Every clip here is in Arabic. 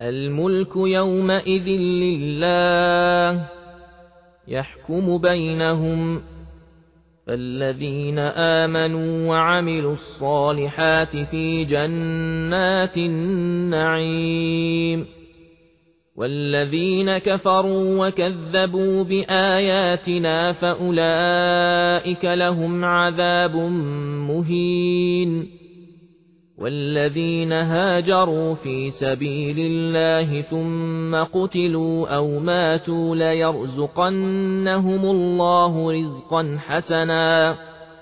الملك يومئذ لله يحكم بينهم فالذين آمنوا وعملوا الصالحات في جنات النعيم والذين كفروا وكذبوا بآياتنا فأولئك لهم عذاب مهين والذين هاجروا في سبيل الله ثم قتلوا أو ماتوا ليرزقنهم الله رزقا حسنا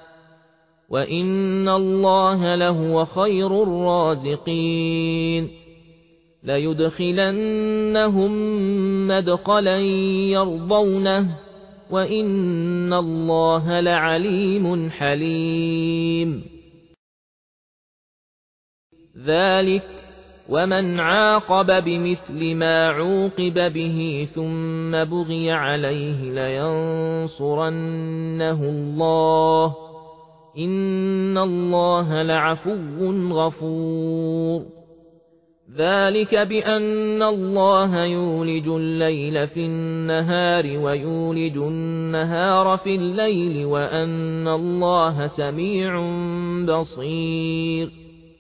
وإن الله لهو خير الرازقين ليدخلنهم مدخلا يرضونه وإن الله لعليم حليم ذلك ومن عاقب بمثل ما عوقب به ثم بغي عليه لينصرنه الله إن الله لعفو غفور ذلك بأن الله يولج الليل في النهار ويولج النهار في الليل وأن الله سميع بصير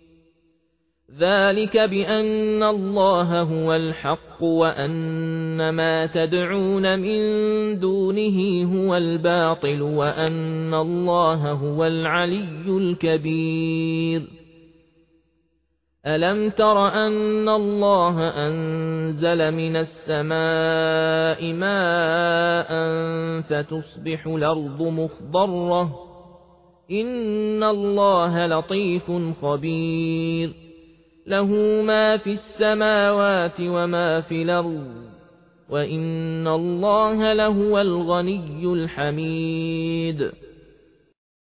ذلك بأن الله هو الحق وأن ما تدعون من دونه هو الباطل وأن الله هو العلي الكبير ألم تر أن الله أنزل من السماء ماء فتصبح الأرض مخضرة إن الله لطيف خبير له ما في السماوات وما في الأرض وإن الله لهو الغني الحميد